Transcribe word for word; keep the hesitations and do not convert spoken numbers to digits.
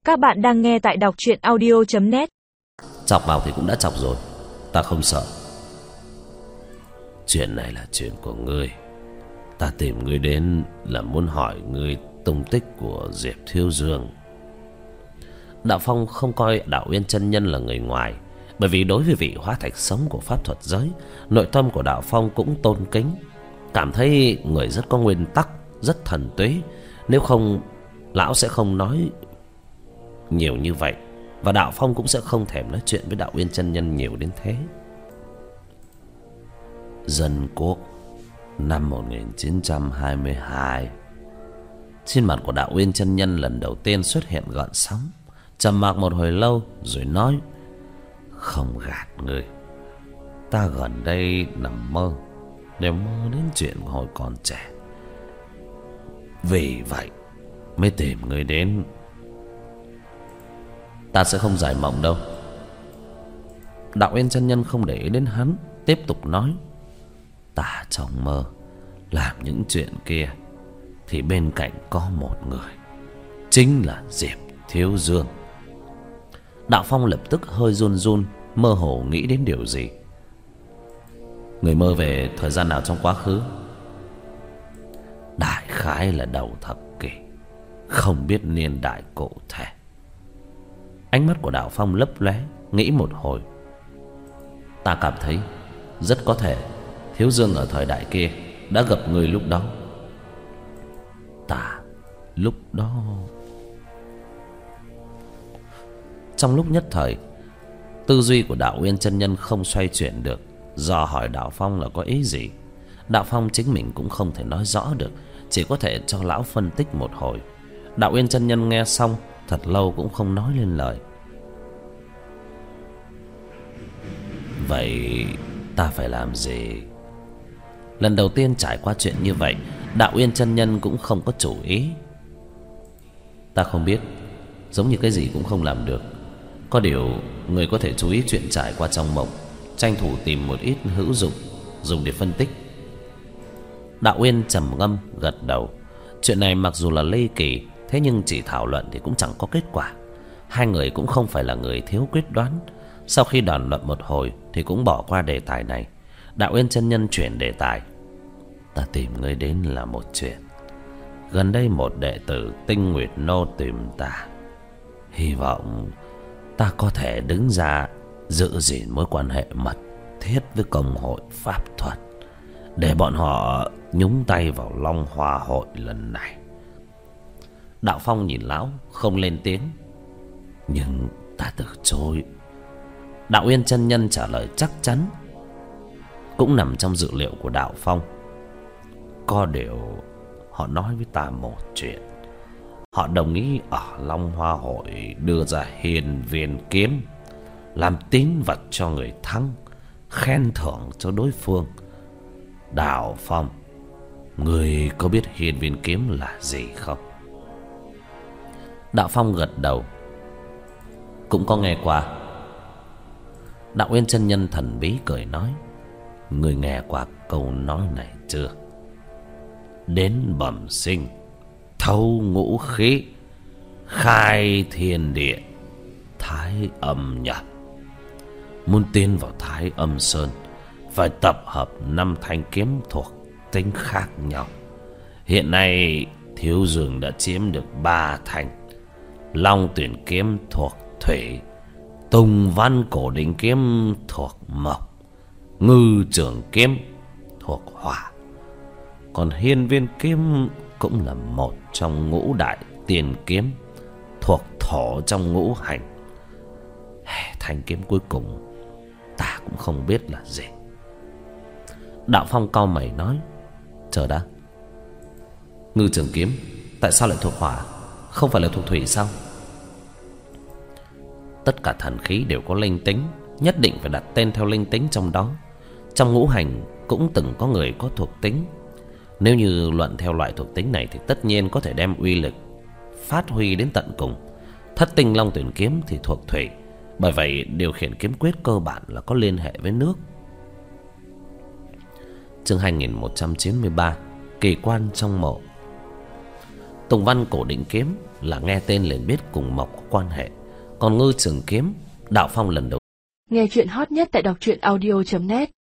Các bạn đang nghe tại đọc truyện audio chấm net. Chọc vào thì cũng đã chọc rồi, ta không sợ. Chuyện này là chuyện của ngươi. Ta tìm ngươi đến là muốn hỏi ngươi tung tích của Diệp Thiếu Dương. Đạo Phong không coi Đạo Uyên chân nhân là người ngoài, bởi vì đối với vị hóa thạch sống của pháp thuật giới, nội tâm của Đạo Phong cũng tôn kính, cảm thấy người rất có nguyên tắc, rất thần tuế. Nếu không, lão sẽ không nói nhiều như vậy, và Đạo Phong cũng sẽ không thèm nói chuyện với Đạo Uyên chân nhân nhiều đến thế. Dân quốc năm một nghìn chín trăm hai mươi hai. Trên mặt của Đạo Uyên chân nhân lần đầu tiên xuất hiện gợn sóng, trầm mặc một hồi lâu rồi nói: "Không gạt người, ta gần đây nằm mơ, đều mơ đến chuyện hồi còn trẻ. Vì vậy mới tìm người đến." "Ta sẽ không giải mộng đâu." Đạo Uyên chân nhân không để ý đến hắn, tiếp tục nói: "Ta trong mơ làm những chuyện kia thì bên cạnh có một người, chính là Diệp Thiếu Dương." Đạo Phong lập tức hơi run run, mơ hồ nghĩ đến điều gì. "Người mơ về thời gian nào trong quá khứ?" "Đại khái là đầu thập kỷ, không biết niên đại cụ thể." Ánh mắt của Đạo Phong lấp lóe, nghĩ một hồi. "Ta cảm thấy rất có thể Thiếu Dương ở thời đại kia đã gặp người lúc đó." "Ta lúc đó..." Trong lúc nhất thời, tư duy của Đạo Uyên chân nhân không xoay chuyển được, do hỏi Đạo Phong là có ý gì. Đạo Phong chính mình cũng không thể nói rõ được, chỉ có thể cho lão phân tích một hồi. Đạo Uyên chân nhân nghe xong thật lâu cũng không nói lên lời. "Vậy ta phải làm gì?" Lần đầu tiên trải qua chuyện như vậy, Đạo Uyên chân nhân cũng không có chủ ý. "Ta không biết, giống như cái gì cũng không làm được. Có điều người có thể chú ý chuyện trải qua trong mộng, tranh thủ tìm một ít hữu dụng dùng để phân tích." Đạo Uyên trầm ngâm gật đầu. Chuyện này mặc dù là ly kỳ, thế nhưng chỉ thảo luận thì cũng chẳng có kết quả. Hai người cũng không phải là người thiếu quyết đoán. Sau khi đàm luận một hồi thì cũng bỏ qua đề tài này. Đạo Uyên chân nhân chuyển đề tài: "Ta tìm ngươi đến là một chuyện. Gần đây một đệ tử Tinh Nguyệt Nô tìm ta, hy vọng ta có thể đứng ra giữ gìn mối quan hệ mật thiết với công hội pháp thuật, để bọn họ nhúng tay vào Long Hoa hội lần này." Đạo Phong nhìn lão không lên tiếng: "Nhưng ta từ chối." Đạo Uyên chân nhân trả lời chắc chắn, cũng nằm trong dự liệu của Đạo Phong. "Có điều họ nói với ta một chuyện. Họ đồng ý ở Long Hoa hội đưa ra hiền viên kiếm làm tín vật cho người thắng, khen thưởng cho đối phương. Đạo Phong, người có biết hiền viên kiếm là gì không?" Đạo Phong gật đầu: "Cũng có nghe qua." Đạo Uyên chân nhân thần bí cười nói: "Người nghe qua câu nói này chưa? Đến bẩm sinh, thấu ngũ khí, khai thiên địa, thái âm nhập. Muốn tiến vào Thái Âm Sơn, phải tập hợp năm thanh kiếm thuộc tính khác nhau. Hiện nay Thiếu Dương đã chiếm được ba thanh: Long Tuyển kiếm thuộc thủy, Tùng Văn Cổ Đình kiếm thuộc mộc, Ngư Trường kiếm thuộc hỏa. Còn Hiên Viên kiếm cũng là một trong ngũ đại tiền kiếm, thuộc thổ trong ngũ hành. Thanh kiếm cuối cùng ta cũng không biết là gì." Đạo Phong cau mày nói: "Chờ đã, Ngư Trường kiếm tại sao lại thuộc hỏa, không phải là thuộc thủy sao?" "Tất cả thần khí đều có linh tính, nhất định phải đặt tên theo linh tính trong đó. Trong ngũ hành cũng từng có người có thuộc tính. Nếu như luận theo loại thuộc tính này thì tất nhiên có thể đem uy lực phát huy đến tận cùng. Thất tinh Long Tuyển kiếm thì thuộc thủy, bởi vậy điều khiển kiếm quyết cơ bản là có liên hệ với nước." Chương hai nghìn một trăm chín mươi ba: Kỳ quan trong mộ. Tùng Văn Cổ Định Kiếm là nghe tên liền biết cùng Mộc có quan hệ. Còn Ngư Trường Kiếm, Đạo Phong lần đầu. Nghe chuyện hot nhất tại đọc truyện audio chấm net.